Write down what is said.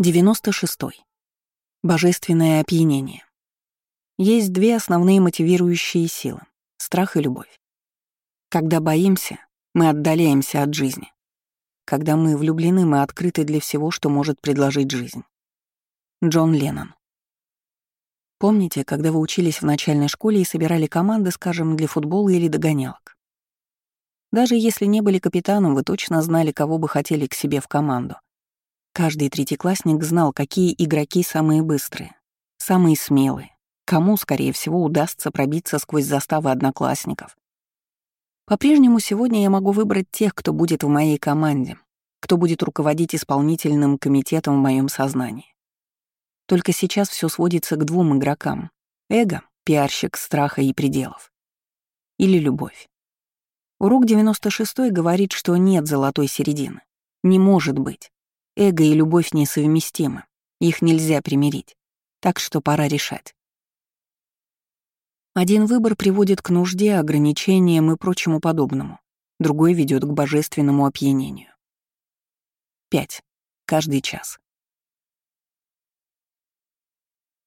96. Божественное опьянение. Есть две основные мотивирующие силы — страх и любовь. Когда боимся, мы отдаляемся от жизни. Когда мы влюблены, мы открыты для всего, что может предложить жизнь. Джон Леннон. Помните, когда вы учились в начальной школе и собирали команды, скажем, для футбола или догонялок? Даже если не были капитаном, вы точно знали, кого бы хотели к себе в команду. Каждый третьеклассник знал, какие игроки самые быстрые, самые смелые, кому, скорее всего, удастся пробиться сквозь заставы одноклассников. По-прежнему сегодня я могу выбрать тех, кто будет в моей команде, кто будет руководить исполнительным комитетом в моем сознании. Только сейчас все сводится к двум игрокам — эго, пиарщик страха и пределов, или любовь. Урок 96 говорит, что нет золотой середины. Не может быть. Эго и любовь несовместимы, их нельзя примирить, так что пора решать. Один выбор приводит к нужде, ограничениям и прочему подобному, другой ведет к божественному опьянению. 5. Каждый час.